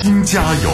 宾加油！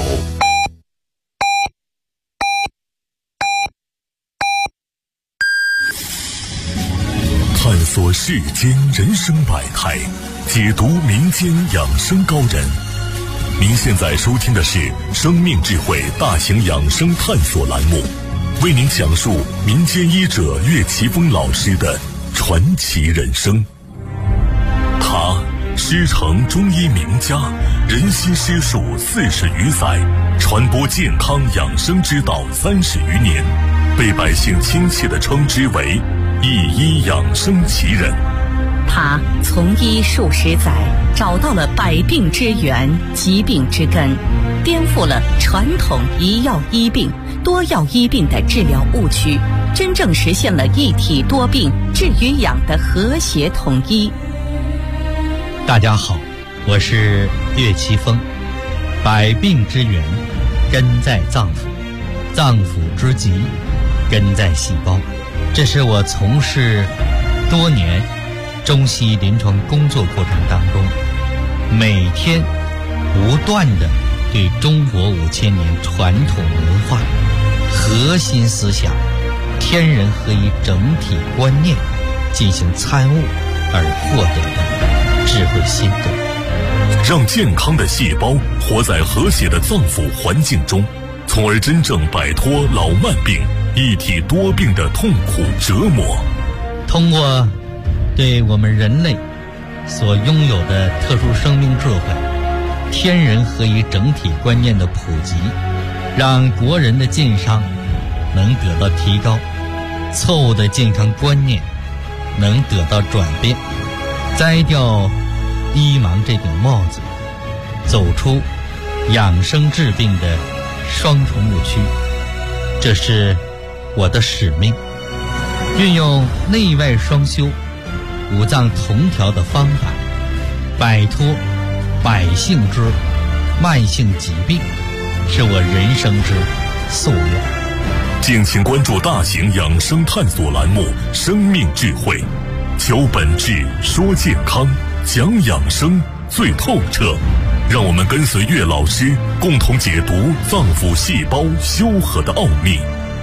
探索世间人生百态，解读民间养生高人。您现在收听的是生命智慧大型养生探索栏目，为您讲述民间医者岳奇峰老师的传奇人生。他师承中医名家，人心师术40余载，传播健康养生之道30余年，被百姓亲切地称之为一医养生奇人。 他从医数十载，找到了百病之源、疾病之根，颠覆了传统一药医病、多药医病的治疗误区，真正实现了一体多病、治与养的和谐统一。 大家好，我是岳奇峰。百病之源根在脏腑，脏腑之疾根在细胞。这是我从事多年中西医临床工作过程当中，每天不断的对中国5000年传统文化核心思想天人合一整体观念进行参悟而获得的智慧心得， 让健康的细胞活在和谐的脏腑环境中，从而真正摆脱老慢病、一体多病的痛苦折磨。 通过对我们人类所拥有的特殊生命智慧、天人合一整体观念的普及，让国人的健康能得到提高，错误的健康观念能得到转变，摘掉医盲这顶帽子，走出养生治病的双重误区。这是我的使命，运用内外双修、五脏同调的方法，摆脱百姓之慢性疾病，是我人生之夙愿。 敬请关注大型养生探索栏目《生命智慧》，求本质，说健康，讲养生最透彻。让我们跟随岳老师，共同解读脏腑细胞修和的奥秘。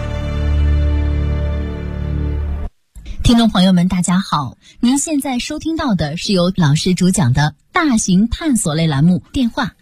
听众朋友们，大家好，您现在收听到的是由老师主讲的大型探索类栏目，电话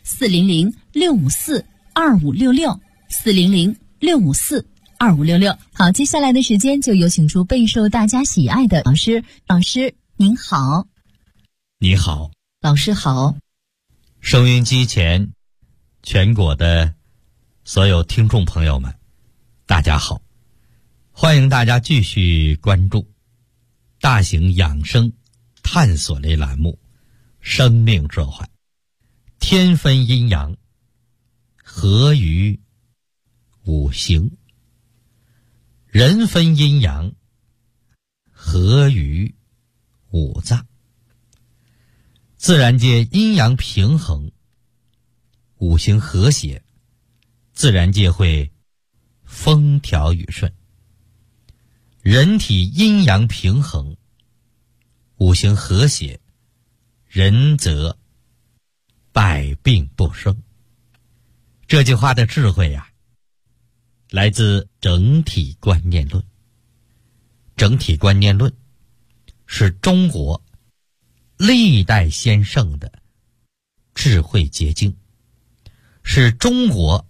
400-654-2566，400-654-2566。好，接下来的时间就有请出备受大家喜爱的老师。老师您好。 你好。 老师好。 收音机前全国的所有听众朋友们，大家好，欢迎大家继续关注大型养生探索类栏目生命智慧。天分阴阳，合于五行；人分阴阳，合于五脏。自然界阴阳平衡，五行和谐，自然界会风调雨顺。人体阴阳平衡，五行和谐，人则百病不生。这句话的智慧呀，来自整体观念论。整体观念论是中国历代先圣的智慧结晶，是中国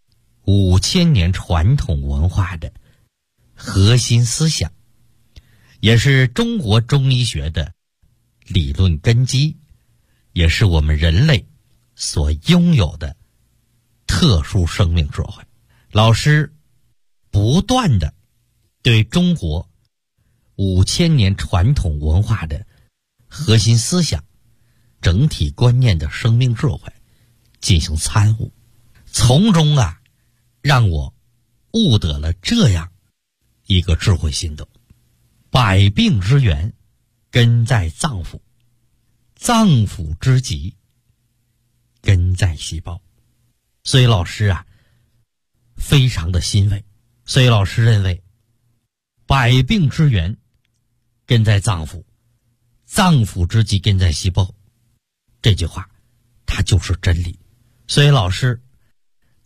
5000年传统文化的核心思想，也是中国中医学的理论根基，也是我们人类所拥有的特殊生命智慧。老师不断的对中国5000年传统文化的核心思想、整体观念的生命智慧进行参悟，从中让我悟得了这样一个智慧心得：百病之源根在脏腑，脏腑之疾根在细胞。所以老师非常的欣慰。所以老师认为，百病之源根在脏腑，脏腑之疾根在细胞，这句话它就是真理。所以老师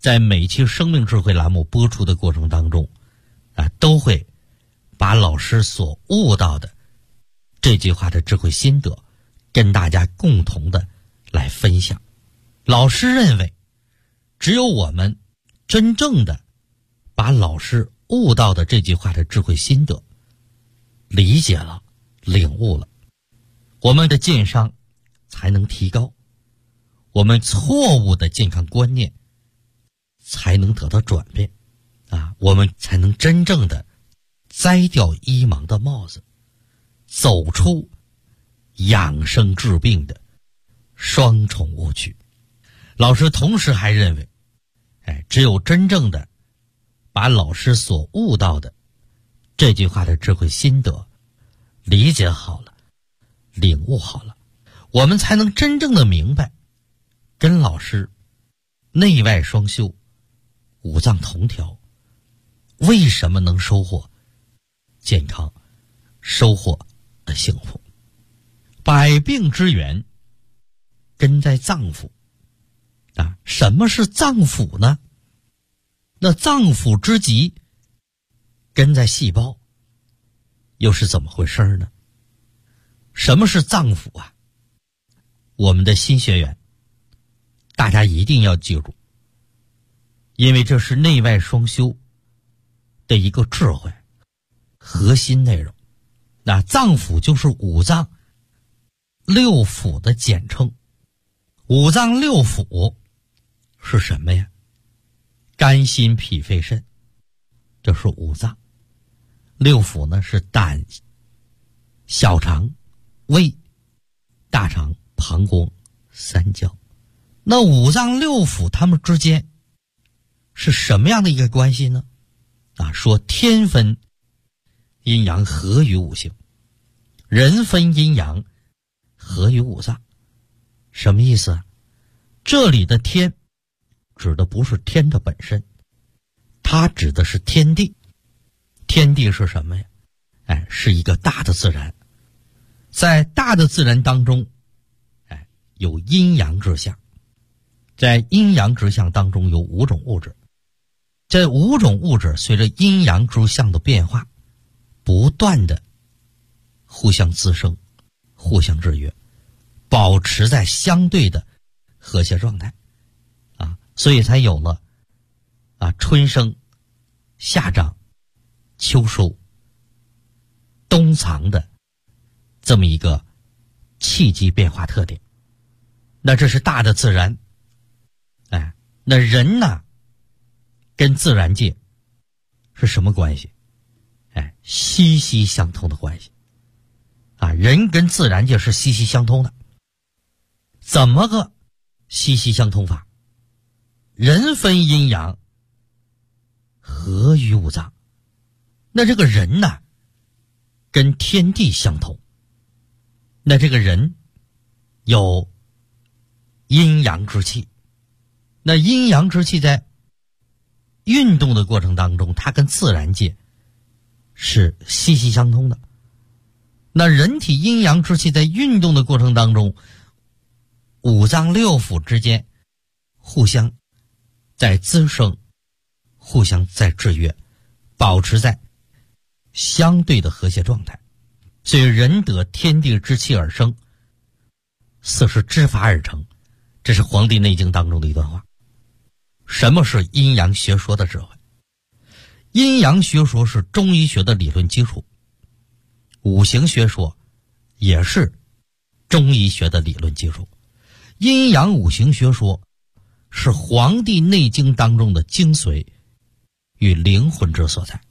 在每期生命智慧栏目播出的过程当中都会把老师所悟到的这句话的智慧心得跟大家共同的来分享。老师认为，只有我们真正的把老师悟到的这句话的智慧心得理解了、领悟了，我们的健商才能提高，我们错误的健康观念才能得到转变我们才能真正的摘掉医盲的帽子，走出养生治病的双重误区。老师同时还认为，只有真正的把老师所悟到的这句话的智慧心得理解好了、领悟好了，我们才能真正的明白，跟老师内外双修、五脏同调，为什么能收获健康、收获幸福。百病之源根在脏腑什么是脏腑呢？那脏腑之极根在细胞，又是怎么回事呢？什么是脏腑我们的新学员大家一定要记住，因为这是内外双修的一个智慧核心内容。那脏腑就是五脏六腑的简称。五脏六腑是什么呀？肝心脾肺肾，这是五脏。六腑呢是胆、小肠、胃、大肠、膀胱、三焦。那五脏六腑它们之间是什么样的一个关系呢？说天分阴阳合于五行，人分阴阳合于五脏。什么意思这里的天指的不是天的本身，它指的是天地。天地是什么呀？是一个大的自然。在大的自然当中有阴阳之象，在阴阳之象当中有五种物质，这五种物质随着阴阳之象的变化不断的互相滋生、互相制约，保持在相对的和谐状态所以才有了春生、夏长、秋收、冬藏的这么一个气机变化特点。那这是大的自然。那人呢跟自然界是什么关系？息息相通的关系人跟自然界是息息相通的。怎么个息息相通法？人分阴阳合于五脏。那这个人呢跟天地相通，那这个人有阴阳之气。那阴阳之气在运动的过程当中，它跟自然界是息息相通的。那人体阴阳之气在运动的过程当中，五脏六腑之间互相在滋生，互相在制约，保持在相对的和谐状态。所以人得天地之气而生，色是之法而成，这是《黄帝内经》当中的一段话。什么是阴阳学说的智慧？阴阳学说是中医学的理论基础，五行学说也是中医学的理论基础。阴阳五行学说是《黄帝内经》当中的精髓与灵魂之所在。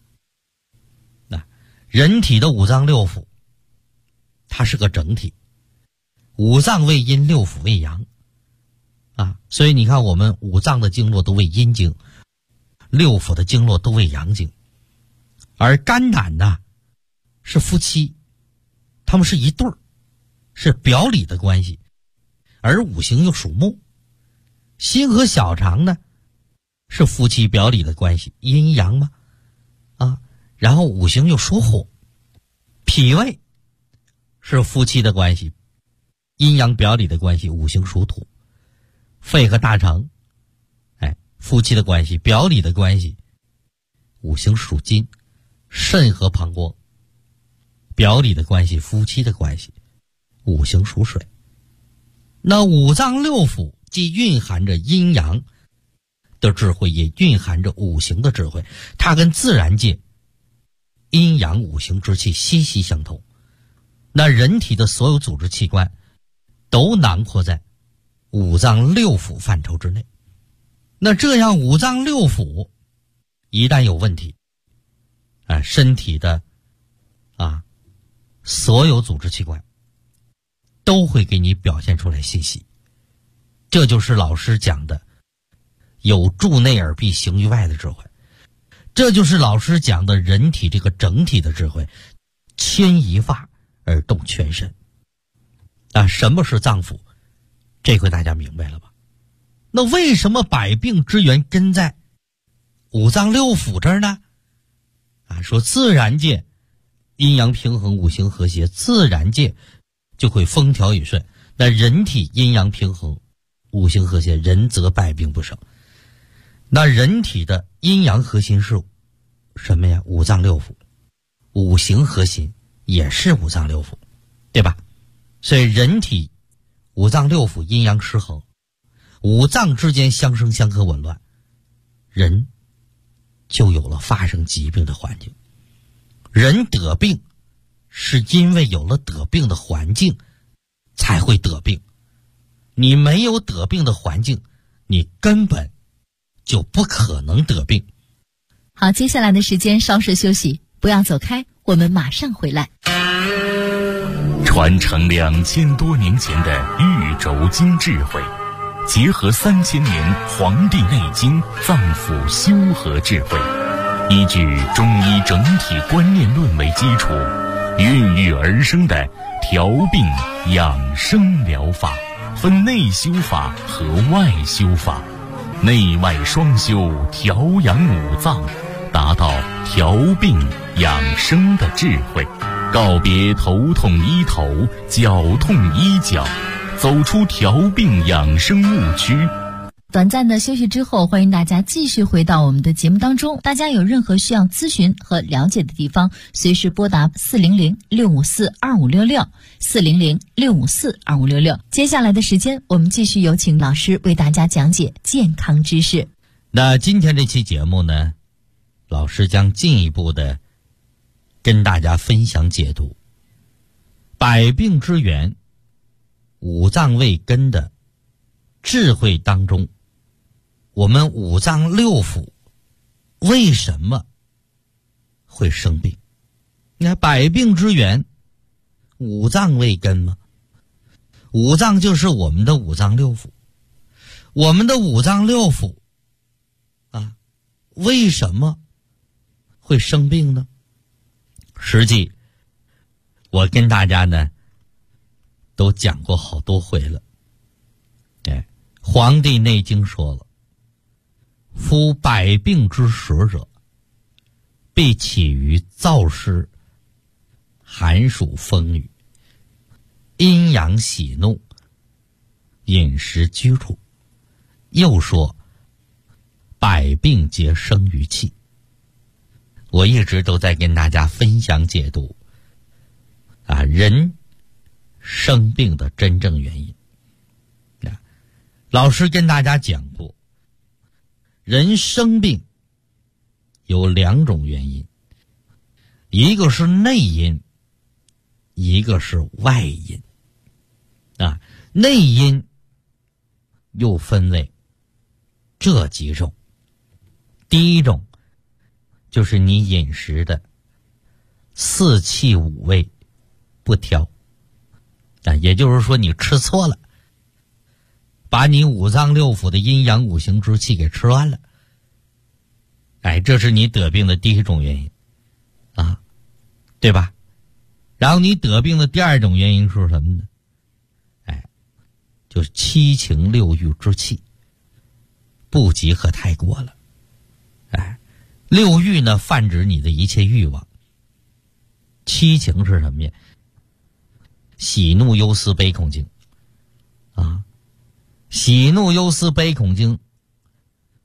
人体的五脏六腑它是个整体，五脏为阴，六腑为阳所以你看我们五脏的经络都为阴经，六腑的经络都为阳经。而肝胆呢是夫妻，他们是一对儿，是表里的关系。而五行又属木，心和小肠呢是夫妻表里的关系，阴阳嘛然后五行又属火，脾胃是夫妻的关系，阴阳表里的关系，五行属土。肺和大肠夫妻的关系，表里的关系。五行属金，肾和膀胱，表里的关系，夫妻的关系。五行属水，那五脏六腑既蕴含着阴阳的智慧，也蕴含着五行的智慧，它跟自然界阴阳五行之气息息相通。那人体的所有组织器官都囊括在五脏六腑范畴之内。那这样五脏六腑一旦有问题，身体的所有组织器官都会给你表现出来信息。这就是老师讲的有助内而必行于外的智慧，这就是老师讲的人体这个整体的智慧，牵一发而动全身。什么是脏腑？这回大家明白了吧？那为什么百病之源根在五脏六腑这儿呢？说自然界阴阳平衡，五行和谐，自然界就会风调雨顺。那人体阴阳平衡，五行和谐，人则百病不生。那人体的阴阳核心是什么呀？五脏六腑。五行核心也是五脏六腑，对吧？所以人体五脏六腑阴阳失衡，五脏之间相生相克紊乱，人就有了发生疾病的环境。人得病是因为有了得病的环境才会得病，你没有得病的环境，你根本就不可能得病。 好，接下来的时间稍事休息，不要走开，我们马上回来。 传承2000多年前的玉轴经智慧，结合3000年《黄帝内经》脏腑修和智慧，依据中医整体观念论为基础，孕育而生的调病养生疗法，分内修法和外修法，内外双修，调养五脏，达到调病养生的智慧。告别头痛医头，脚痛医脚，走出调病养生误区。 短暂的休息之后，欢迎大家继续回到我们的节目当中。大家有任何需要咨询和了解的地方，随时拨打400-654-2566 400-654-2566。接下来的时间，我们继续有请老师为大家讲解健康知识。 那今天这期节目呢，老师将进一步的跟大家分享解读百病之源五脏未根的智慧当中，我们五脏六腑为什么会生病？那百病之源五脏未根吗？五脏就是我们的五脏六腑，我们的五脏六腑为什么会生病呢？实际我跟大家呢都讲过好多回了。黄帝内经说了，夫百病之始者，必起于燥湿、寒暑风雨、阴阳喜怒、饮食居处。又说百病皆生于气。我一直都在跟大家分享解读人生病的真正原因。老师跟大家讲过，人生病有2种原因，一个是内因，一个是外因。内因又分为这几种。第一种就是你饮食的4气5味不调，也就是说你吃错了，把你五脏六腑的阴阳五行之气给吃乱了。这是你得病的第一种原因对吧？然后你得病的第2种原因是什么呢？就是7情6欲之气不及和太过了。6欲呢，泛指你的一切欲望。7情是什么呀？喜怒忧思悲恐惊喜怒忧思悲恐惊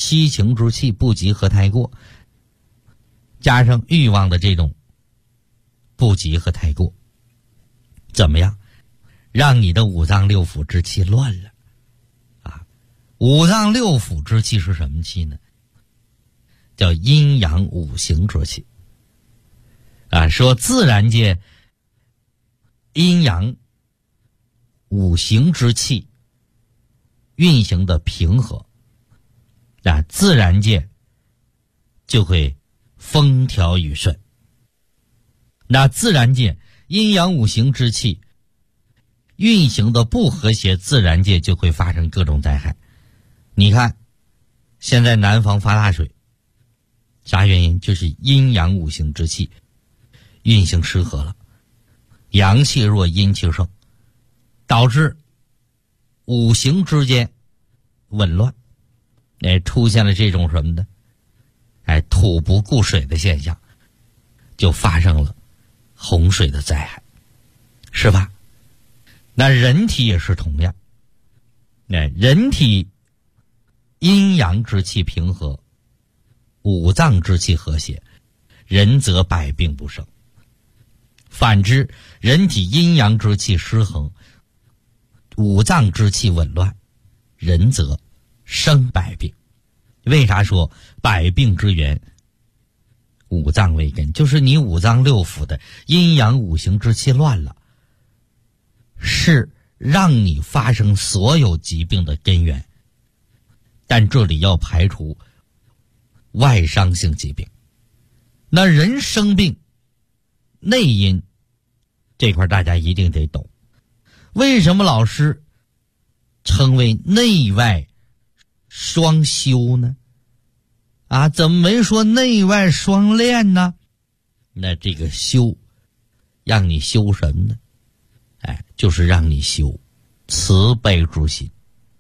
七情之气不及和太过，加上欲望的这种不及和太过，怎么样？让你的五脏六腑之气乱了啊！五脏六腑之气是什么气呢？叫阴阳五行之气啊。说自然界阴阳五行之气运行的平和啊，自然界就会风调雨顺。那自然界阴阳五行之气运行的不和谐，自然界就会发生各种灾害。你看现在南方发大水，啥原因？就是阴阳五行之气运行失和了，阳气弱阴气盛，导致五行之间紊乱，出现了这种什么呢？土不顾水的现象，就发生了洪水的灾害，是吧？那人体也是同样，人体阴阳之气平和，五脏之气和谐，人则百病不生。反之，人体阴阳之气失衡，五脏之气紊乱，人则生百病。为啥说百病之源五脏为根？就是你五脏六腑的阴阳五行之气乱了，是让你发生所有疾病的根源。但这里要排除外伤性疾病。那人生病内因这块大家一定得懂。为什么老师称为内外双修呢？怎么没说内外双练呢？那这个修让你修什么呢？就是让你修慈悲之心。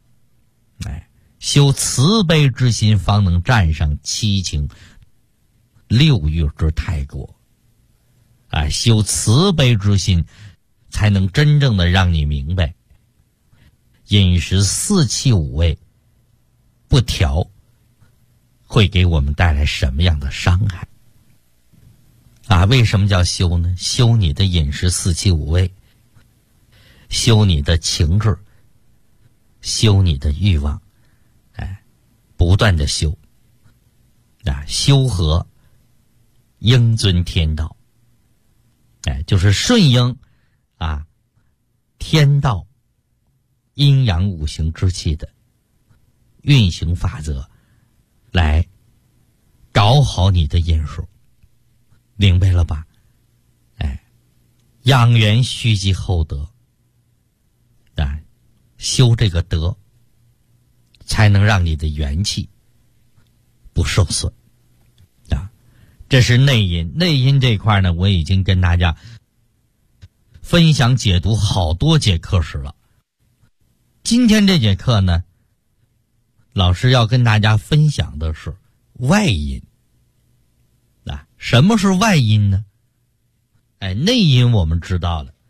修慈悲之心，方能战胜七情六欲之太过。修慈悲之心，才能真正的让你明白，饮食四气五味不调会给我们带来什么样的伤害。为什么叫修呢？修你的饮食四气五味，修你的情志，修你的欲望，不断的修。修和应遵天道，就是顺应天道阴阳五行之气的运行法则，来搞好你的饮食，明白了吧？养元须积厚德，修这个德，才能让你的元气不受损。这是内因。内因这块呢，我已经跟大家分享解读好多节课时了。今天这节课呢，老师要跟大家分享的是外因。什么是外因呢？内因我们知道了，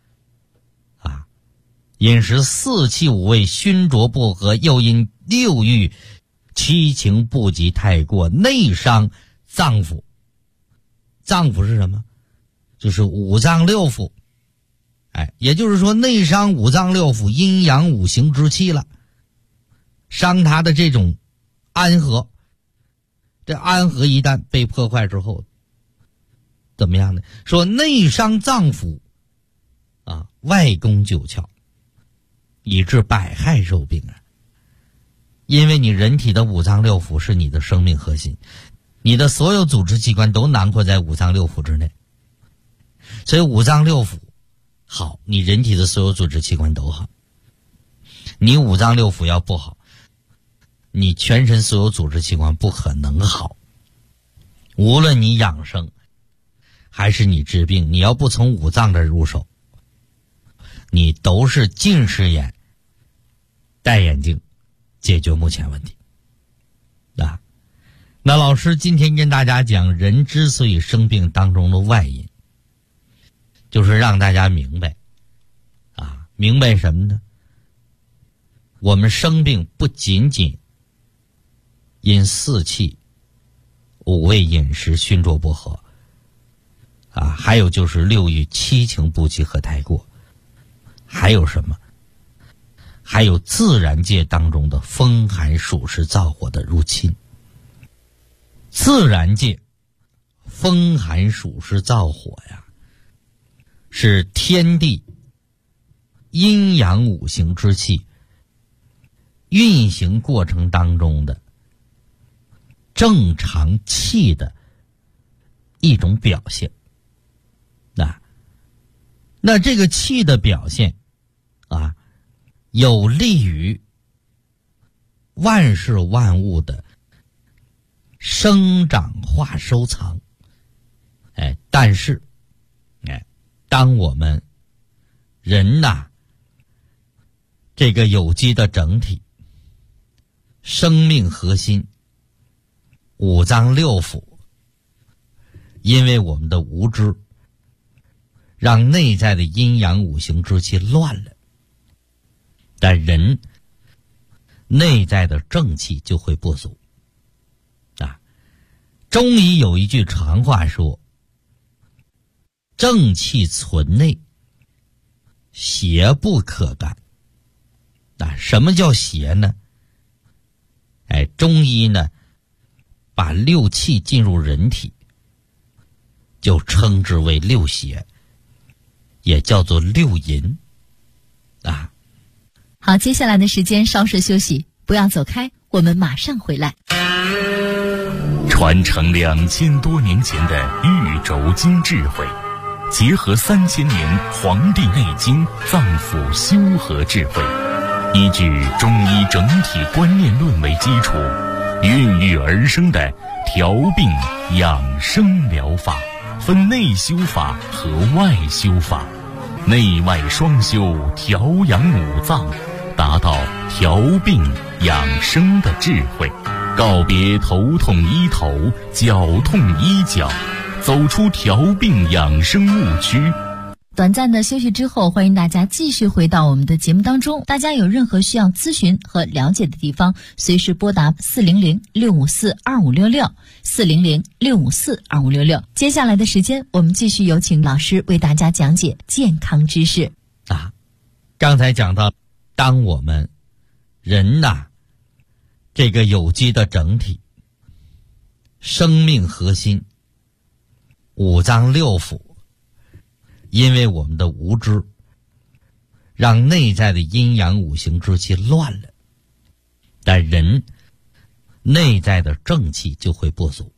饮食四气五味熏浊不和，又因六欲七情不及太过，内伤脏腑。脏腑是什么？就是五脏六腑。也就是说内伤五脏六腑阴阳五行之气了，伤它的这种安和。这安和一旦被破坏之后，怎么样呢？说内伤脏腑外攻九窍，以致百害受病。因为你人体的五脏六腑是你的生命核心，你的所有组织器官都囊括在五脏六腑之内，所以五脏六腑好，你人体的所有组织器官都好。你五脏六腑要不好，你全身所有组织器官不可能好。无论你养生还是你治病，你要不从五脏这入手，你都是近视眼戴眼镜解决目前问题。那老师今天跟大家讲人之所以生病当中的外因，就是让大家明白明白什么呢？我们生病不仅仅因四气、五味饮食熏灼不和还有就是六欲七情不集合太过，还有什么？还有自然界当中的风寒暑湿燥火的入侵。自然界风寒暑湿燥火呀，是天地阴阳五行之气运行过程当中的正常气的一种表现。那这个气的表现有利于万事万物的生长化收藏。但是当我们人这个有机的整体，生命核心，五脏六腑，因为我们的无知，让内在的阴阳五行之气乱了，但人内在的正气就会不足。中医有一句常话说，正气存内，邪不可干。什么叫邪呢？中医呢，把六气进入人体，就称之为六邪，也叫做六淫。 好，接下来的时间稍事休息，不要走开，我们马上回来。 传承2000多年前的玉轴经智慧，结合3000年《黄帝内经》脏腑修和智慧，依据中医整体观念论为基础，孕育而生的调病养生疗法，分内修法和外修法，内外双修，调养五脏，达到调病养生的智慧，告别头痛医头，脚痛医脚，走出调病养生误区。 短暂的休息之后，欢迎大家继续回到我们的节目当中。大家有任何需要咨询和了解的地方，随时拨打400-654-2566 400-654-2566。接下来的时间，我们继续有请老师为大家讲解健康知识。 刚才讲到，当我们人这个有机的整体，生命核心，五脏六腑，因为我们的无知，让内在的阴阳五行之气乱了，但人内在的正气就会不足。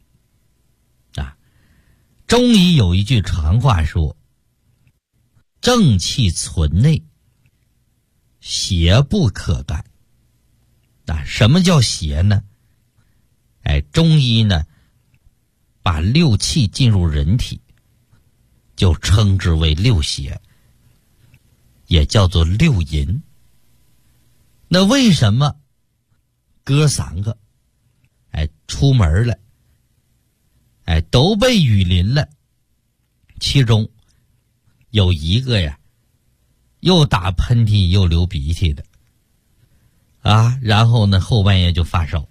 中医有一句常话说，正气存内，邪不可干。什么叫邪呢？中医呢，把六气进入人体，就称之为六邪，也叫做六淫。那为什么哥3个出门了，都被雨淋了，其中有一个呀又打喷嚏又流鼻涕的然后呢后半夜就发烧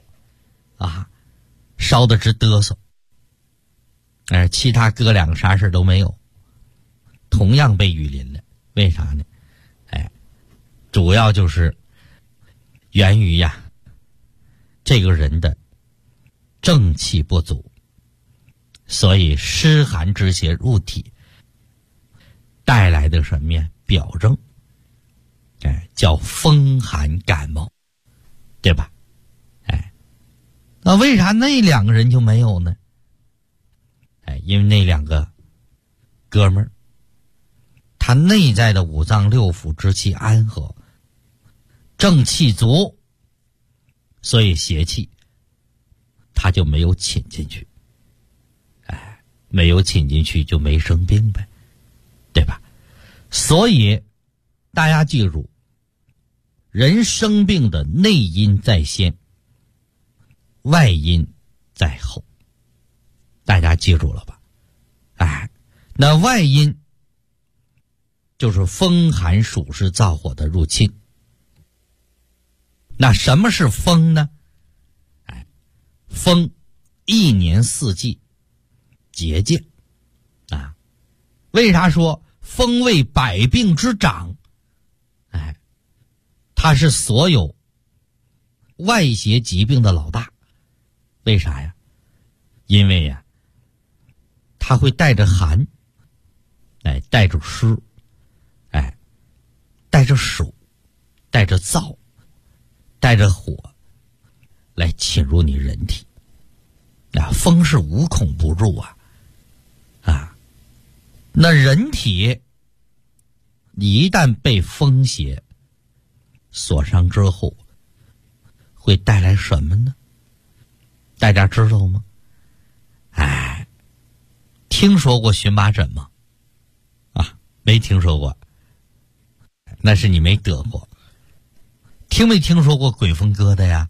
烧得直嘚瑟，其他哥2个啥事都没有，同样被雨淋了。为啥呢？主要就是源于这个人的正气不足，所以湿寒之邪入体带来的什么呀？表征叫风寒感冒，对吧？那为啥那2个人就没有呢？因为那2个哥们儿，他内在的五脏六腑之气安和，正气足，所以邪气他就没有侵进去，没有侵进去就没生病呗，对吧？所以大家记住，人生病的内因在先，外因在后，大家记住了吧？那外因就是风寒暑湿燥火的入侵。那什么是风呢？ 风一年四季节见啊。为啥说风为百病之长？它是所有外邪疾病的老大。为啥呀？因为呀，它会带着寒，带着湿，带着暑，带着燥，带着火，来侵入你人体。风是无孔不入啊！那人体一旦被风邪所伤之后，会带来什么呢？大家知道吗？听说过荨麻疹吗？没听说过，那是你没得过。听没听说过鬼风疙瘩呀？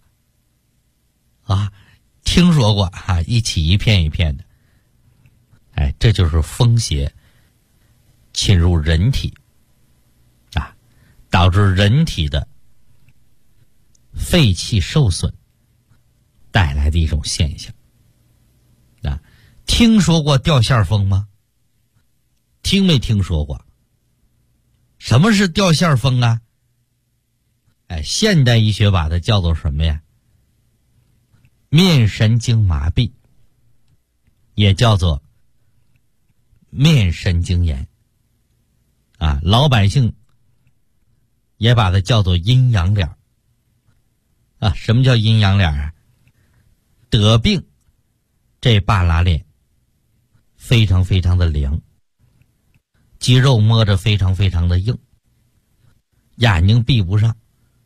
听说过一起一片一片的。这就是风邪侵入人体导致人体的肺气受损带来的一种现象。听说过掉线风吗？听没听说过？什么是掉线风啊？现代医学把它叫做什么呀？面神经麻痹，也叫做面神经炎老百姓也把它叫做阴阳脸什么叫阴阳脸得病这半拉脸非常非常的凉，肌肉摸着非常非常的硬，眼睛闭不上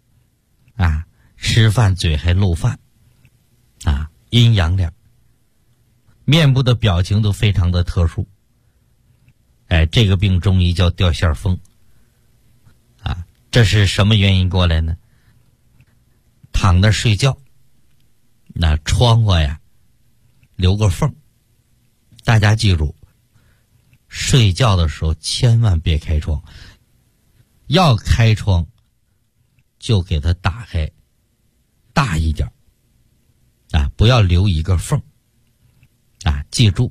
吃饭嘴还漏饭阴阳脸，面部的表情都非常的特殊。这个病中医叫掉线风这是什么原因过来呢？躺着睡觉，那窗户呀留个缝，大家记住，睡觉的时候千万别开窗，要开窗就给它打开大一点不要留一个缝记住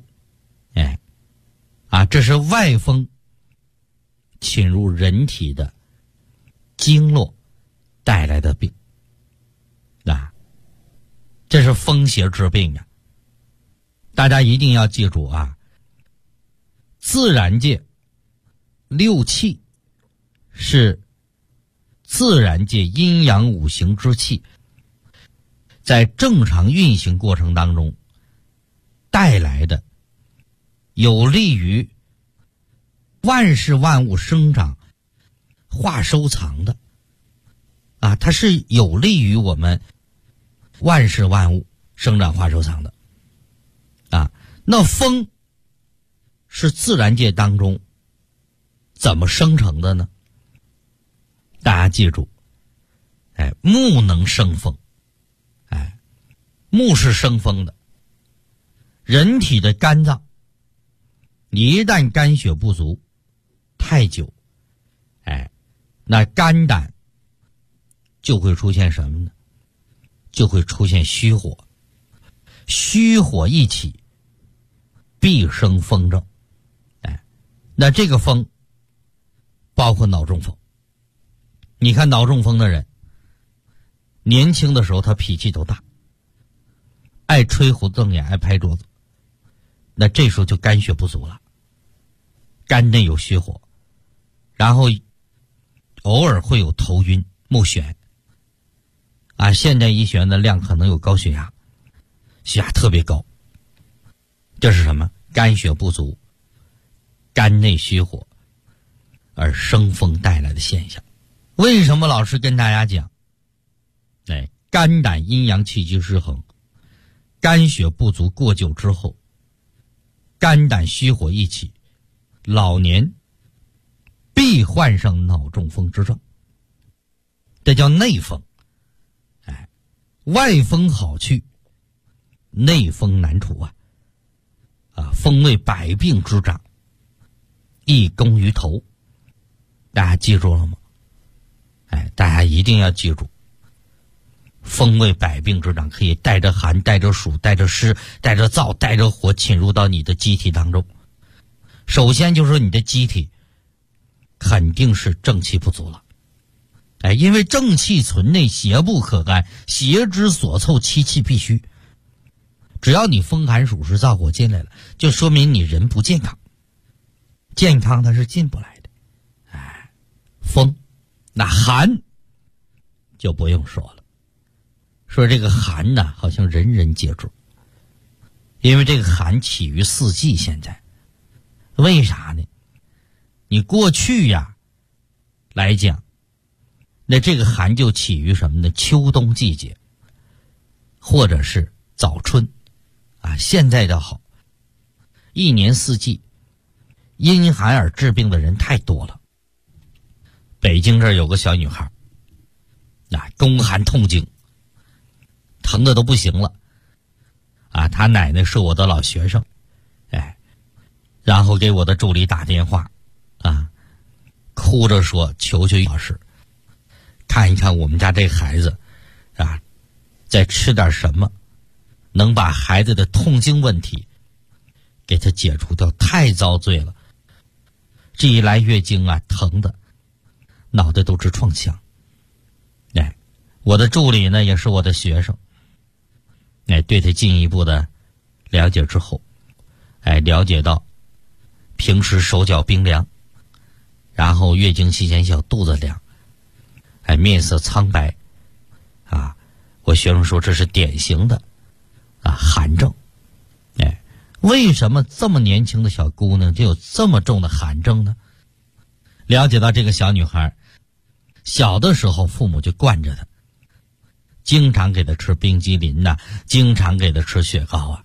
这是外风侵入人体的经络带来的病这是风邪之病大家一定要记住自然界六气是自然界阴阳五行之气在正常运行过程当中带来的有利于万事万物生长化收藏的它是有利于我们万事万物生长化收藏的那风是自然界当中怎么生成的呢？大家记住木能生风木是生风的。人体的肝脏一旦肝血不足太久那肝胆就会出现什么呢？就会出现虚火，虚火一起必生风症那这个风包括脑中风。你看脑中风的人年轻的时候他脾气都大，爱吹胡瞪眼，爱拍桌子，那这时候就肝血不足了，肝内有虚火，然后偶尔会有头晕目眩现代医学的量可能有高血压，血压特别高，这是什么？肝血不足，肝内虚火而生风带来的现象。为什么老师跟大家讲肝胆阴阳气机失衡，肝血不足过久之后，肝胆虚火一起，老年必患上脑中风之症，这叫内风外风好去，内风难除风为百病之长，易攻于头。大家记住了吗？大家一定要记住， 风为百病之长，可以带着寒、带着暑、带着湿、带着燥、带着火侵入到你的机体当中。首先就是你的机体肯定是正气不足了。因为正气存内，邪不可干，邪之所凑，其气必虚。只要你风寒暑湿燥火进来了，就说明你人不健康，健康它是进不来的。风，那寒就不用说了。说这个寒呢，好像人人皆知，因为这个寒起于四季。现在为啥呢？你过去呀来讲，那这个寒就起于什么呢？秋冬季节，或者是早春现在的好，一年四季因寒而治病的人太多了。北京这儿有个小女孩宫寒痛经，疼的都不行了她奶奶是我的老学生，然后给我的助理打电话哭着说求求老师看一看我们家这孩子再吃点什么能把孩子的痛经问题给他解除掉，太遭罪了。这一来月经疼的脑袋都直撞墙。我的助理呢也是我的学生，对他进一步的了解之后，了解到平时手脚冰凉，然后月经期间小肚子凉，面色苍白我学生说这是典型的寒症。为什么这么年轻的小姑娘就有这么重的寒症呢？了解到这个小女孩小的时候父母就惯着她，经常给她吃冰激凌经常给她吃雪糕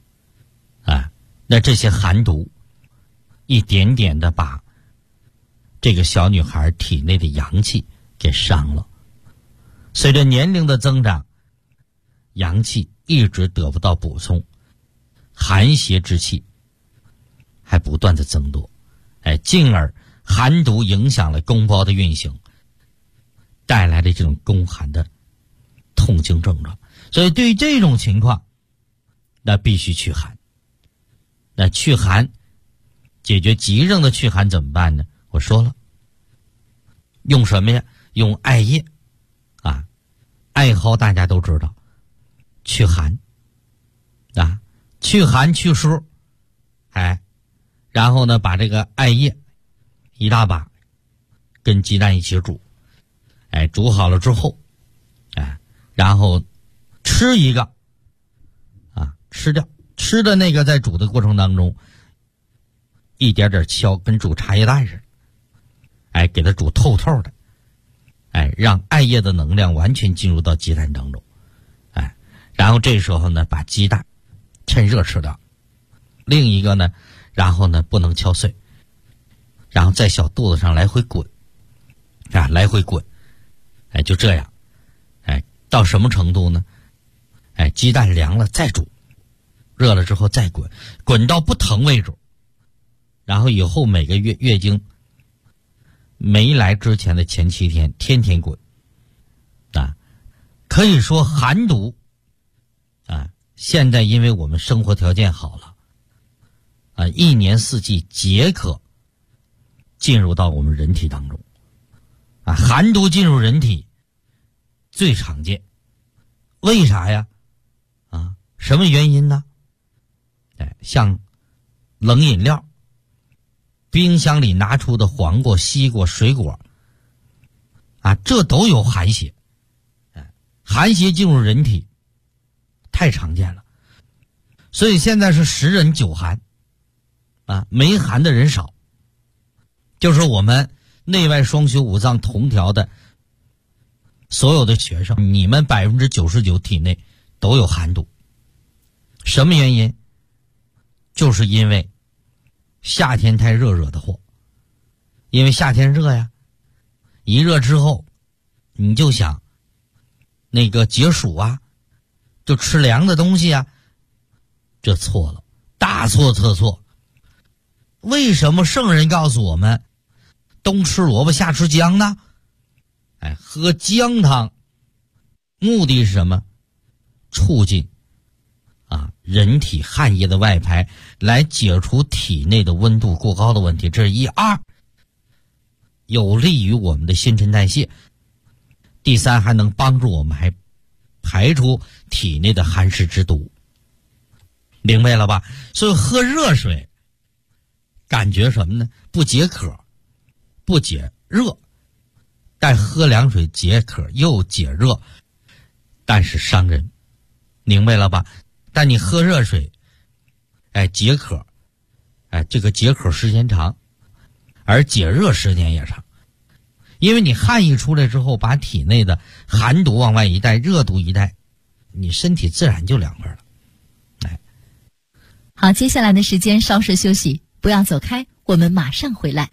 那这些寒毒一点点的把这个小女孩体内的阳气给伤了。随着年龄的增长，阳气一直得不到补充，寒邪之气还不断的增多，进而寒毒影响了宫包的运行，带来的这种宫寒的痛经症状。所以对于这种情况，那必须祛寒。那祛寒解决急症的祛寒怎么办呢？我说了，用什么呀？用艾叶艾蒿大家都知道祛寒祛寒祛湿，然后呢把这个艾叶一大把跟鸡蛋一起煮，煮好了之后然后吃一个吃掉，吃的那个在煮的过程当中一点点敲，跟煮茶叶蛋似的，给它煮透透的，让艾叶的能量完全进入到鸡蛋当中，然后这时候呢把鸡蛋趁热吃掉，另一个呢然后呢不能敲碎，然后在小肚子上来回滚来回滚，就这样，到什么程度呢？鸡蛋凉了再煮，热了之后再滚，滚到不疼为止。然后以后每个月经没来之前的前7天天天滚可以说寒毒现在因为我们生活条件好了一年四季皆可进入到我们人体当中寒毒进入人体最常见。为啥呀？什么原因呢？像冷饮料，冰箱里拿出的黄瓜、西瓜、水果这都有寒邪。寒邪进入人体太常见了，所以现在是10人9寒没寒的人少。就是我们内外双修五脏同调的所有的学生，你们99%体内都有寒毒。什么原因？就是因为夏天太热惹的祸。因为夏天热呀，一热之后你就想那个解暑就吃凉的东西这错了，大错特错。为什么圣人告诉我们冬吃萝卜夏吃姜呢？喝姜汤目的是什么？促进人体汗液的外排，来解除体内的温度过高的问题，这是一。二，有利于我们的新陈代谢。第三，还能帮助我们还排出体内的寒湿之毒。明白了吧？所以喝热水感觉什么呢？不解渴，不解热，但喝凉水解渴又解热，但是伤人。明白了吧？但你喝热水解渴，这个解渴时间长，而解热时间也长。因为你汗一出来之后，把体内的寒毒往外一带，热毒一带，你身体自然就凉快了。 好，接下来的时间稍事休息，不要走开，我们马上回来。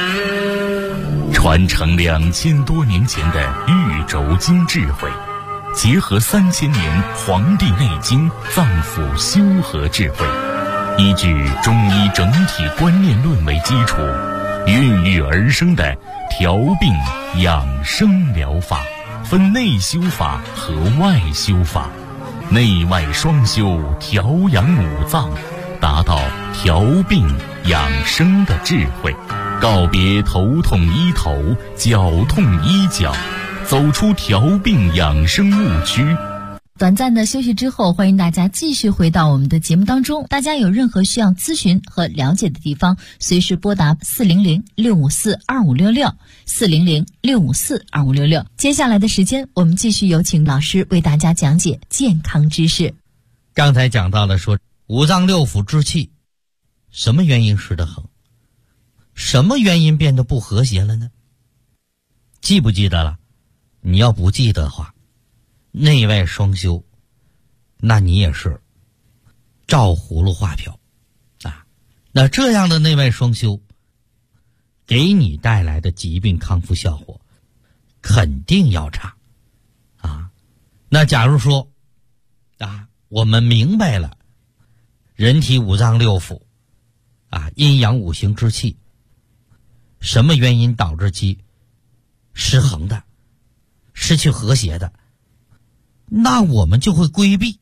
传承2000多年前的玉轴经智慧，结合3000年《黄帝内经》脏腑修和智慧，依据中医整体观念论为基础，孕育而生的调病养生疗法，分内修法和外修法，内外双修，调养五脏，达到调病养生的智慧，告别头痛医头，脚痛医脚，走出调病养生误区。 短暂的休息之后，欢迎大家继续回到我们的节目当中。大家有任何需要咨询和了解的地方，随时拨打400-654-2566 400-654-2566。接下来的时间，我们继续有请老师为大家讲解健康知识。 刚才讲到了说五脏六腑之气，什么原因失得衡？什么原因变得不和谐了呢？记不记得了？你要不记得的话，内外双修，那你也是照葫芦画瓢那这样的内外双修给你带来的疾病康复效果肯定要差那假如说我们明白了人体五脏六腑阴阳五行之气什么原因导致其失衡的，失去和谐的，那我们就会规避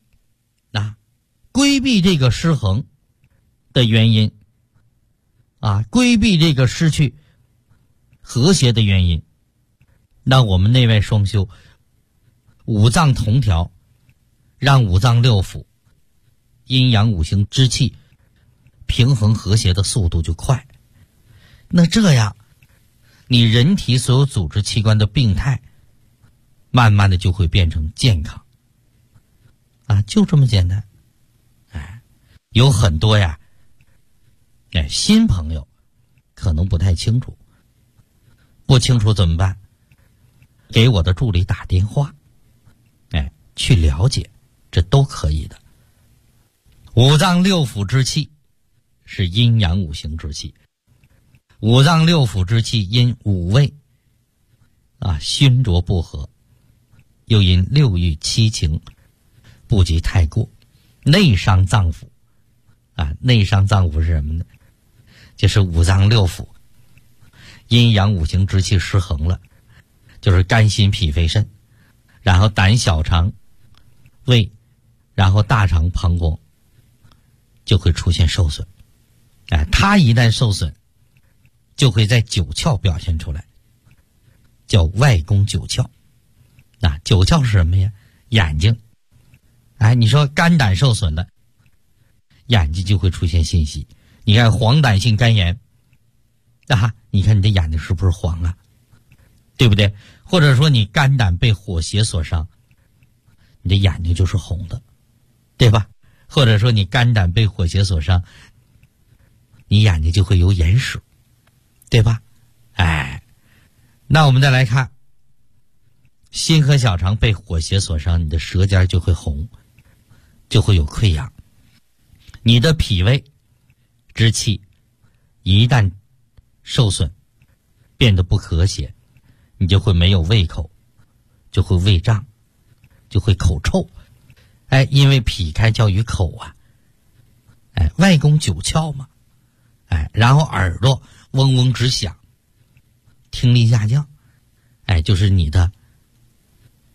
这个失衡的原因规避这个失去和谐的原因。那我们内外双修，五脏同调，让五脏六腑阴阳五行之气平衡和谐的速度就快。那这样你人体所有组织器官的病态慢慢的就会变成健康就这么简单。有很多新朋友可能不太清楚，不清楚怎么办？给我的助理打电话去了解，这都可以的。五脏六腑之气是阴阳五行之气，五脏六腑之气因五味熏浊不和，又因六欲七情不及太过，内伤脏腑内伤脏腑是什么呢？就是五脏六腑阴阳五行之气失衡了，就是肝心脾肺肾，然后胆小肠胃，然后大肠膀胱就会出现受损它一旦受损就会在九窍表现出来，叫外宫九窍九窍是什么呀？眼睛你说肝胆受损了，眼睛就会出现信息。你看黄疸性肝炎你看你的眼睛是不是黄对不对？或者说你肝胆被火邪所伤，你的眼睛就是红的，对吧？或者说你肝胆被火邪所伤，你眼睛就会有眼屎，对吧？那我们再来看心和小肠被火邪所伤，你的舌尖就会红，就会有溃疡。你的脾胃之气一旦受损，变得不和谐，你就会没有胃口，就会胃胀，就会口臭。因为脾开窍于口外宫九窍嘛。然后耳朵嗡嗡直响，听力下降。就是你的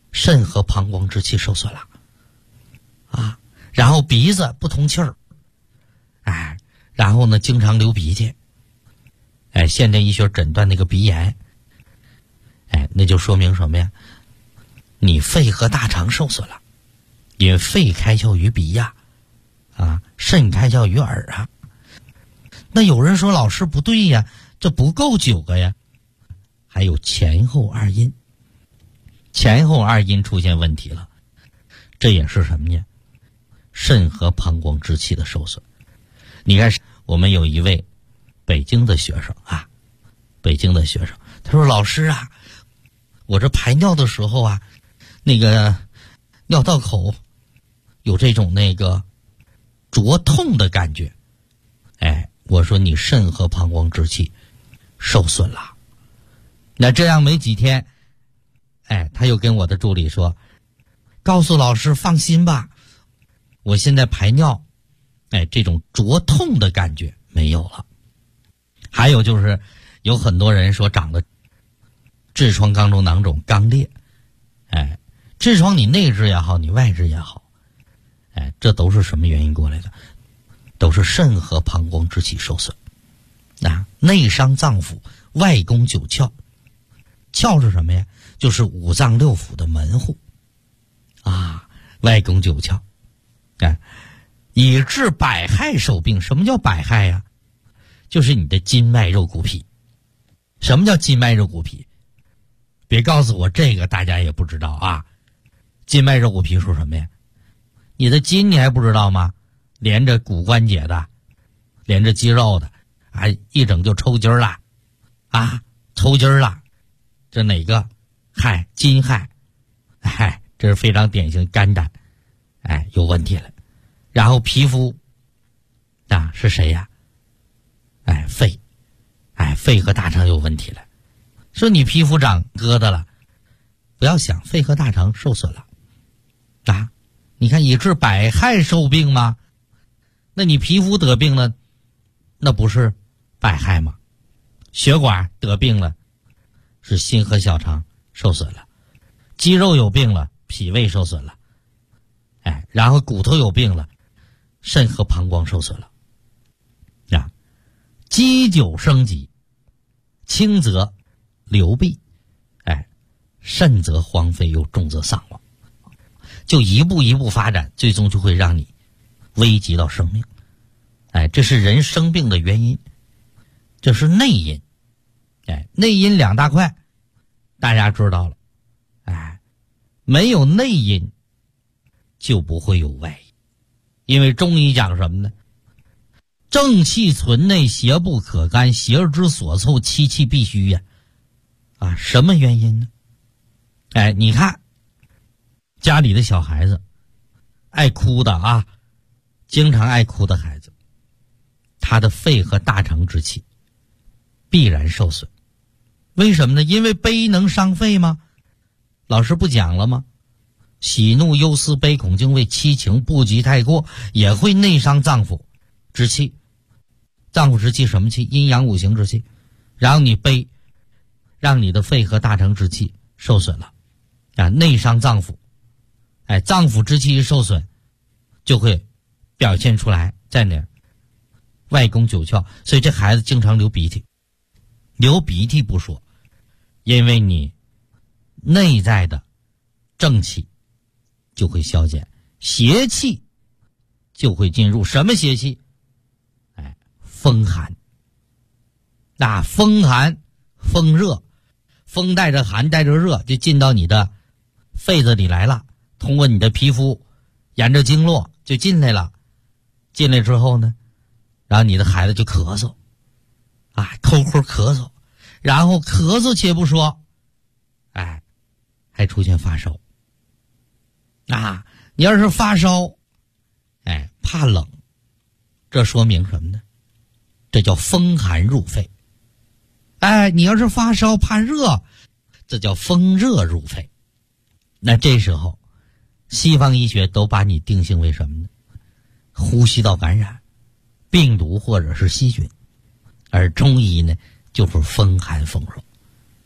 肾和膀胱之气受损了啊，然后鼻子不通气儿，哎，然后呢经常流鼻涕，哎，现代医学诊断那个鼻炎，哎，那就说明什么呀？你肺和大肠受损了，因为肺开窍于鼻呀，啊，肾开窍于耳啊。那有人说老师不对呀，这不够9个呀，还有前后2阴，前后2阴出现问题了，这也是什么呀？肾和膀胱之气的受损。你看，我们有一位北京的学生啊，北京的学生，他说老师啊，我这排尿的时候啊，那个尿道口有这种那个灼痛的感觉。哎，我说你肾和膀胱之气受损了。那这样没几天，哎，他又跟我的助理说，告诉老师放心吧，我现在排尿，哎，这种灼痛的感觉没有了。还有就是有很多人说长了痔疮肛中囊肿肛裂，哎，痔疮你内痔也好，你外痔也好，哎，这都是什么原因过来的？都是肾和膀胱之气受损啊，内伤脏腑，外攻9窍。窍是什么呀？就是5脏6腑的门户啊，外攻9窍，哎，以治百害受病。什么叫百害呀？就是你的筋脉肉骨皮。什么叫筋脉肉骨皮？别告诉我这个大家也不知道啊。筋脉肉骨皮说什么呀？你的筋你还不知道吗？连着骨关节的，连着肌肉的，啊，一整就抽筋了，啊，抽筋了，这哪个害？筋害，哎，这是非常典型肝胆，哎，有问题了。然后皮肤，啊，是谁呀？哎，肺，哎，肺和大肠有问题了。说你皮肤长疙瘩了，不要想肺和大肠受损了，啊，你看以治百害受病吗？那你皮肤得病了，那不是百害吗？血管得病了，是心和小肠受损了；肌肉有病了，脾胃受损了；哎，然后骨头有病了，肾和膀胱受损了。啊，积久生疾，轻则流弊，哎，甚则荒废，又重则丧亡，就一步一步发展，最终就会让你危及到生命。哎，这是人生病的原因，这是内因。哎，内因2大块，大家知道了。哎，没有内因就不会有外因，因为中医讲什么呢？正气存内，邪不可干，邪而之所凑，其气必虚呀。啊，什么原因呢？哎，你看家里的小孩子，爱哭的啊，经常爱哭的孩子，他的肺和大肠之气必然受损。为什么呢？因为悲能伤肺吗？老师不讲了吗？喜怒忧思悲恐惊畏七情不及太过，也会内伤脏腑之气。脏腑之气什么气？阴阳五行之气。然后你悲，让你的肺和大肠之气受损了啊，内伤脏腑。哎，脏腑之气一受损，就会表现出来在哪？外攻9窍。所以这孩子经常流鼻涕，流鼻涕不说，因为你内在的正气就会消减，邪气就会进入。什么邪气？哎，风寒。那风寒风热，风带着寒带着热就进到你的肺子里来了，通过你的皮肤沿着经络就进来了。进来之后呢，然后你的孩子就咳嗽啊，抠抠咳嗽，然后咳嗽且不说，哎，还出现发烧啊。你要是发烧，哎，怕冷，这说明什么呢？这叫风寒入肺。哎，你要是发烧怕热，这叫风热入肺。那这时候西方医学都把你定性为什么呢？呼吸道感染，病毒或者是细菌。而中医呢，就是风寒风热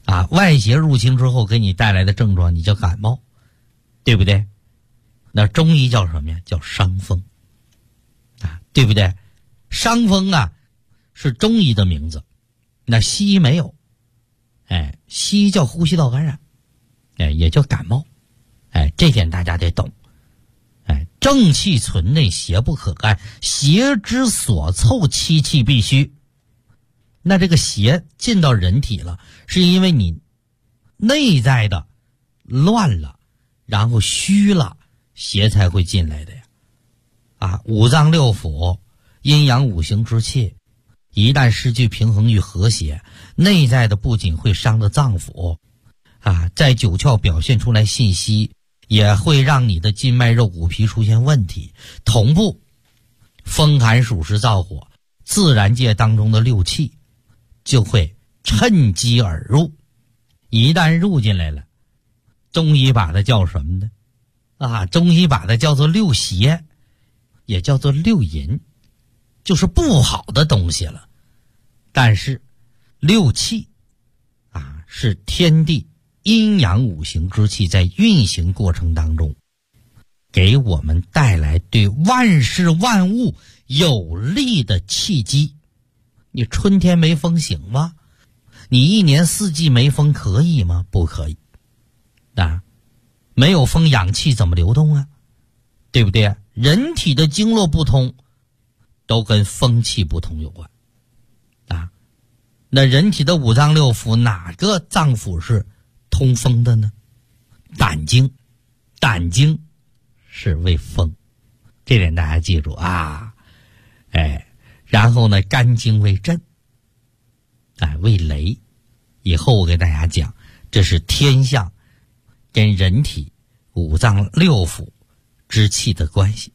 外邪入侵之后给你带来的症状，你叫感冒，对不对？那中医叫什么呀？叫伤风对不对？伤风是中医的名字，那西医没有。西医叫呼吸道感染，也叫感冒。这点大家得懂。正气存内，邪不可干，邪之所凑，七气必虚。那这个邪进到人体了，是因为你内在的乱了，然后虚了，邪才会进来的呀。五脏六腑，阴阳五行之气，一旦失去平衡与和谐，内在的不仅会伤的脏腑在九窍表现出来信息，也会让你的筋脉肉骨皮出现问题。同步风寒暑湿燥火，自然界当中的六气就会趁机而入。一旦入进来了，中医把它叫什么呢？中医把它叫做六邪，也叫做六淫，就是不好的东西了。但是六气是天地阴阳五行之气在运行过程当中给我们带来对万事万物有利的契机。你春天没风行吗？你一年四季没风可以吗？不可以。没有风，氧气怎么流动对不对？人体的经络不通都跟风气不通有关那人体的五脏六腑，哪个脏腑是通风的呢？胆经。胆经是为风，这点大家记住然后呢，肝经为震，为雷。以后我给大家讲，这是天象跟人体五脏六腑之气的关系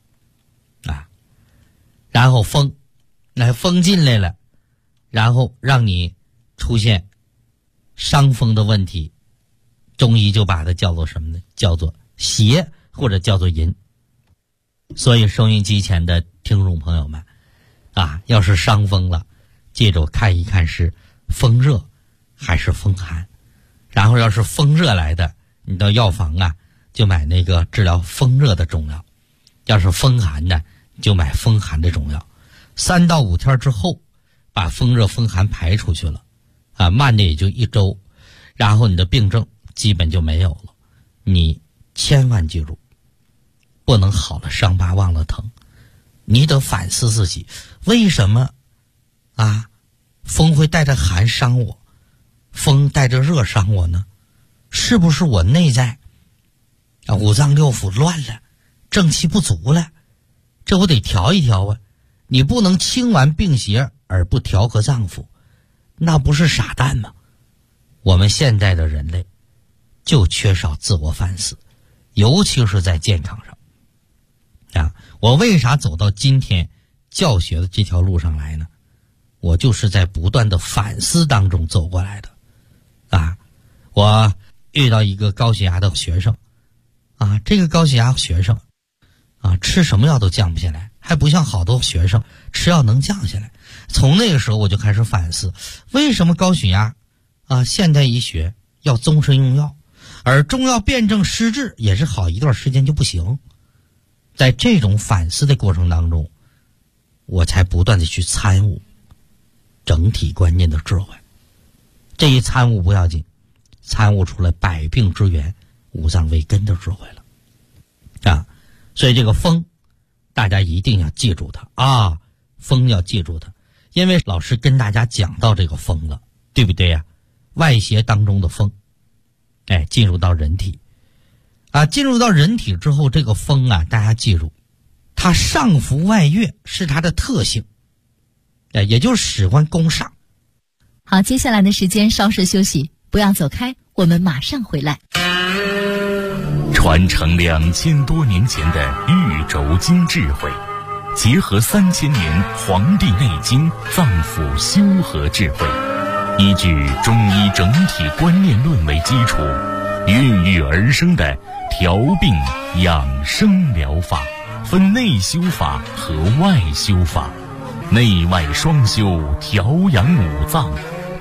然后风进来了，然后让你出现伤风的问题，中医就把它叫做什么呢？叫做邪，或者叫做淫。所以收音机前的听众朋友们要是伤风了，记住看一看是风热还是风寒。然后要是风热来的，你到药房就买那个治疗风热的中药，要是风寒呢，就买风寒的中药。3到5天之后把风热风寒排出去了慢的也就1周，然后你的病症基本就没有了。你千万记住，不能好了伤疤忘了疼。你得反思自己，为什么风会带着寒伤我，风带着热伤我呢？是不是我内在五脏六腑乱了，正气不足了？这我得调一调你不能清完病邪而不调和脏腑，那不是傻蛋吗？我们现在的人类就缺少自我反思，尤其是在健康上我为啥走到今天教学的这条路上来呢？我就是在不断的反思当中走过来的我遇到一个高血压的学生这个高血压学生吃什么药都降不下来，还不像好多学生吃药能降下来。从那个时候我就开始反思，为什么高血压现代医学要终身用药，而中药辨证施治也是好一段时间就不行。在这种反思的过程当中，我才不断的去参悟整体观念的智慧。这一参悟不要紧，参悟出了百病之源五脏为根的智慧了所以这个风大家一定要记住它风要记住它，因为老师跟大家讲到这个风了，对不对外邪当中的风进入到人体进入到人体之后，这个风大家记住，它上浮外越是它的特性也就是喜欢攻上。 好，接下来的时间稍事休息，不要走开，我们马上回来。 传承2000多年前的玉轴经智慧，结合3000年《黄帝内经》脏腑修和智慧，依据中医整体观念论为基础，孕育而生的调病养生疗法，分内修法和外修法，内外双修，调养五脏，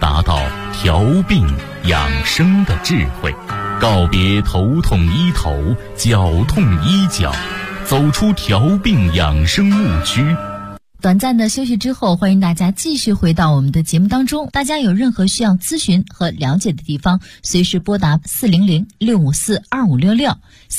达到调病养生的智慧，告别头痛医头、脚痛医脚，走出调病养生误区。 短暂的休息之后，欢迎大家继续回到我们的节目当中。大家有任何需要咨询和了解的地方，随时拨打400-654-2566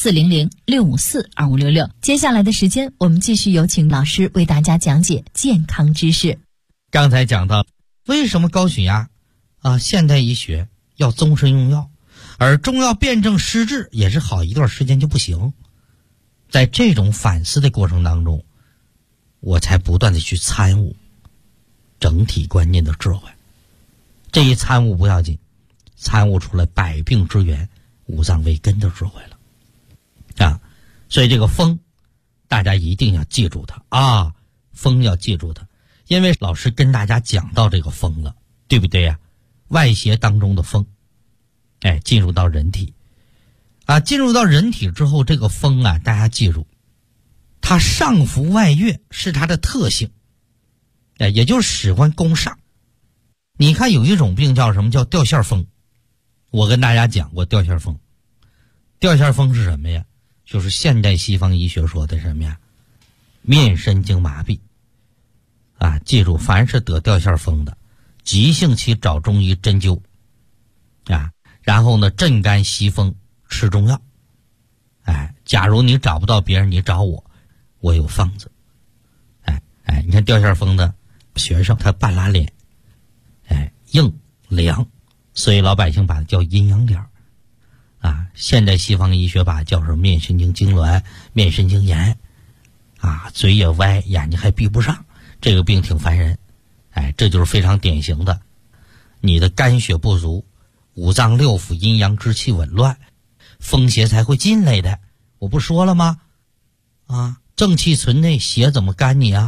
400-654-2566。接下来的时间，我们继续有请老师为大家讲解健康知识。 刚才讲到为什么高血压现代医学要终身用药，而中药辨证施治也是好一段时间就不行。在这种反思的过程当中，我才不断的去参悟整体观念的智慧。这一参悟不要紧，参悟出来百病之源、五脏为根的智慧了所以这个风大家一定要记住它风要记住它，因为老师跟大家讲到这个风了，对不对呀？外邪当中的风进入到人体进入到人体之后，这个风大家记住，它上浮外越是它的特性也就是喜欢攻上。你看有一种病叫什么？叫掉线风。我跟大家讲过掉线风。掉线风是什么呀？就是现代西方医学说的什么呀？面神经麻痹记住，凡是得掉线风的，急性期找中医针灸然后呢镇肝息风，吃中药假如你找不到别人，你找我有方子你看掉线风的学生，他半拉脸硬凉，所以老百姓把它叫阴阳脸现代西方医学把它叫什么？面神经痉挛、面神经炎嘴也歪，眼睛还闭不上，这个病挺烦人这就是非常典型的你的肝血不足，五脏六腑阴阳之气紊乱，风邪才会进来的。我不说了吗正气存内，邪怎么干你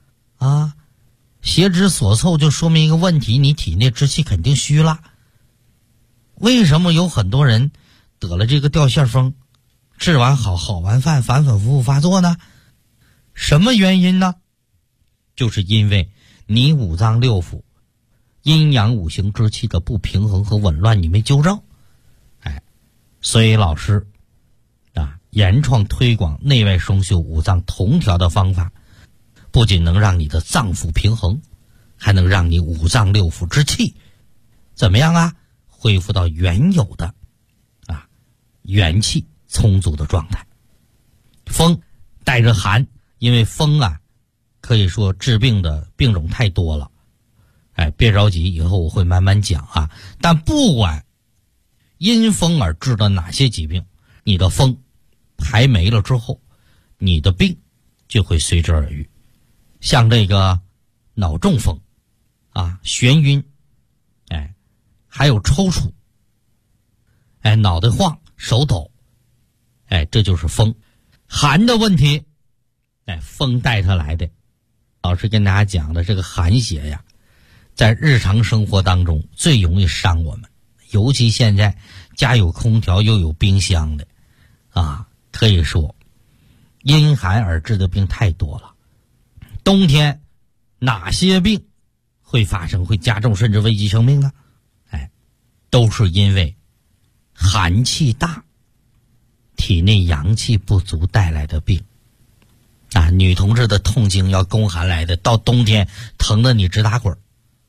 邪之所凑，就说明一个问题，你体内之气肯定虚了。为什么有很多人得了这个掉线风，治完好完饭，反反复复发作呢？什么原因呢？就是因为你五脏六腑阴阳五行之气的不平衡和紊乱你没纠正所以老师原创推广内外双修、五脏同调的方法，不仅能让你的脏腑平衡，还能让你五脏六腑之气怎么样恢复到原有的元气充足的状态。风带着寒，因为风可以说治病的病种太多了别着急，以后我会慢慢讲但不管因风而治的哪些疾病，你的风排没了之后，你的病就会随之而愈。像这个脑中风眩晕还有抽搐脑袋晃手抖这就是风。寒的问题风带它来的。老师跟大家讲的这个寒邪呀，在日常生活当中最容易伤我们，尤其现在家有空调又有冰箱的可以说因寒而致的病太多了。冬天哪些病会发生，会加重甚至危及生命呢？都是因为寒气大，体内阳气不足带来的病女同志的痛经要宫寒来的，到冬天疼得你直打滚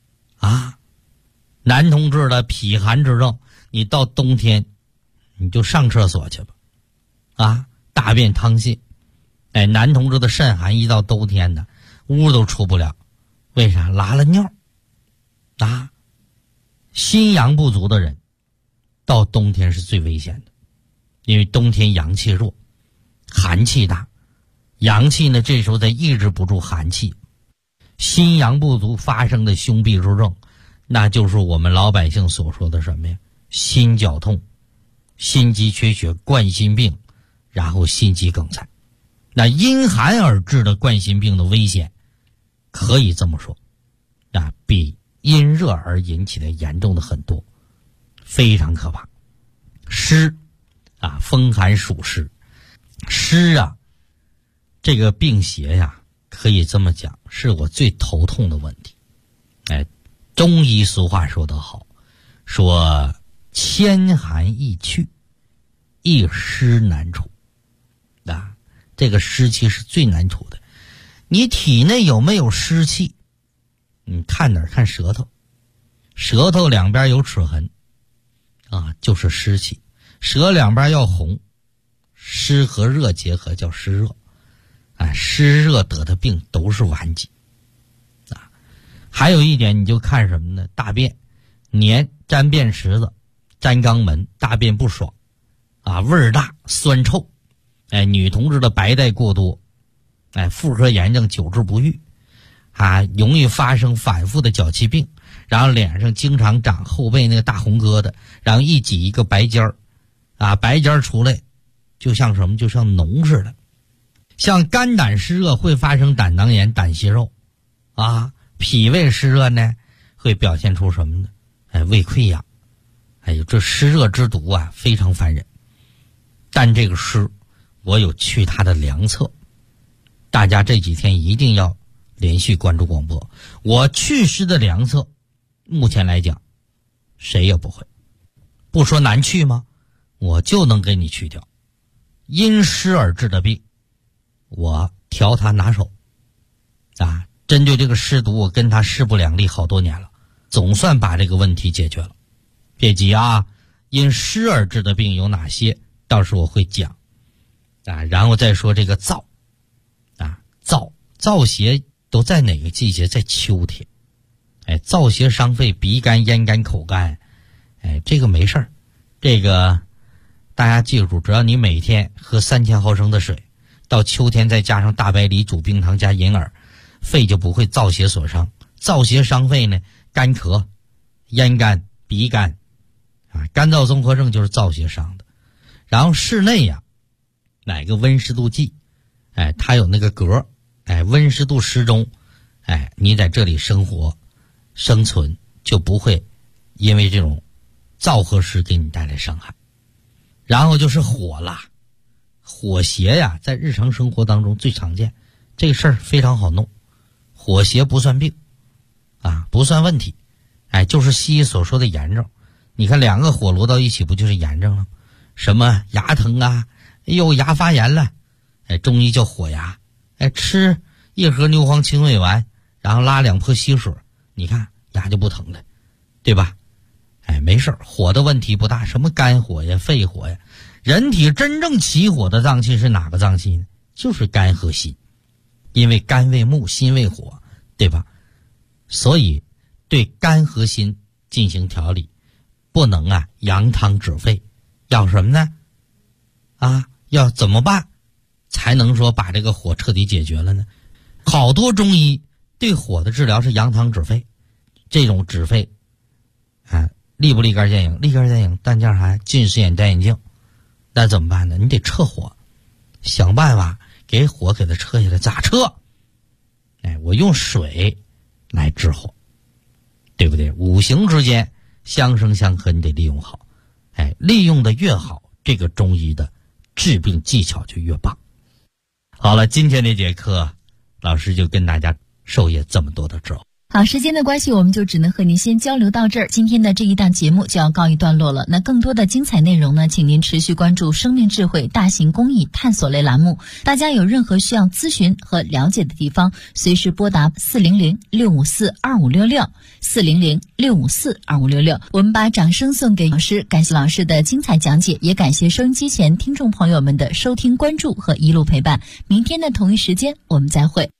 男同志的脾寒之症，你到冬天你就上厕所去吧大便溏泻男同志的肾寒，一到冬天的屋都出不了，为啥？拉了尿心阳不足的人到冬天是最危险的，因为冬天阳气弱，寒气大，阳气呢这时候在抑制不住寒气，心阳不足发生的胸痹之症，那就是我们老百姓所说的什么呀？心绞痛、心肌缺血、冠心病，然后心肌梗塞。那因寒而致的冠心病的危险，可以这么说比因热而引起的严重的很多，非常可怕。湿风寒属湿，湿这个病邪可以这么讲，是我最头痛的问题中医俗话说得好，说千寒易去，一湿难除。这个湿气是最难除的。你体内有没有湿气？你看哪儿？看舌头，舌头两边有齿痕就是湿气。舌两边要红，湿和热结合叫湿热。湿热得的病都是顽疾。还有一点你就看什么呢？大便黏，沾便池子，沾肛门，大便不爽味儿大，酸臭。女同志的白带过多，妇科炎症久治不愈容易发生反复的脚气病，然后脸上经常长后背那个大红疙瘩，然后一挤一个白尖儿白尖儿出来就像什么？就像脓似的。像肝胆湿热会发生胆囊炎、胆息肉脾胃湿热呢会表现出什么呢？胃溃疡。这湿热之毒非常烦人。但这个湿我有去它的良策，大家这几天一定要连续关注广播。我祛湿的良策目前来讲谁也不会，不说难去吗？我就能给你去掉。因湿而治的病我调它拿手针对这个湿毒我跟他势不两立好多年了，总算把这个问题解决了。别急因湿而治的病有哪些，到时候我会讲然后再说这个燥燥邪都在哪个季节？在秋天。燥邪伤肺，鼻干、咽干、口干，这个没事儿。这个大家记住，只要你每天喝3000毫升的水，到秋天再加上大白梨煮冰糖加银耳，肺就不会燥邪所伤。燥邪伤肺呢，干咳、咽干、鼻干干燥综合症就是燥邪伤的。然后室内买个温湿度计，它有那个格，温湿度适中，你在这里生活生存就不会因为这种燥和湿给你带来伤害。然后就是火啦，火邪在日常生活当中最常见，这个事儿非常好弄。火邪不算病不算问题，就是西医所说的炎症。你看两个火摞到一起不就是炎症了吗？什么牙疼牙发炎了，中医叫火牙，吃1盒牛黄清胃丸，然后拉2泼稀水，你看牙就不疼了，对吧？没事，火的问题不大。什么肝火呀、肺火呀，人体真正起火的脏器是哪个脏器呢？就是肝和心，因为肝为木，心为火，对吧？所以对肝和心进行调理，不能扬汤止沸，要什么呢？要怎么办才能说把这个火彻底解决了呢？好多中医对火的治疗是扬汤止沸，这种止沸立不立竿见影？立竿见影，但叫啥？近视眼戴眼镜。那怎么办呢？你得撤火，想办法给火给它撤下来。咋撤？我用水来治火，对不对？五行之间相生相克，你得利用好。利用的越好，这个中医的治病技巧就越棒。好了，今天这节课老师就跟大家授业这么多的知识。 好，时间的关系，我们就只能和您先交流到这儿。今天的这一档节目就要告一段落了。那更多的精彩内容呢，请您持续关注生命智慧大型公益探索类栏目。大家有任何需要咨询和了解的地方，随时拨打400-654-2566 400-654-2566。我们把掌声送给老师，感谢老师的精彩讲解，也感谢收音机前听众朋友们的收听、关注和一路陪伴。明天的同一时间，我们再会。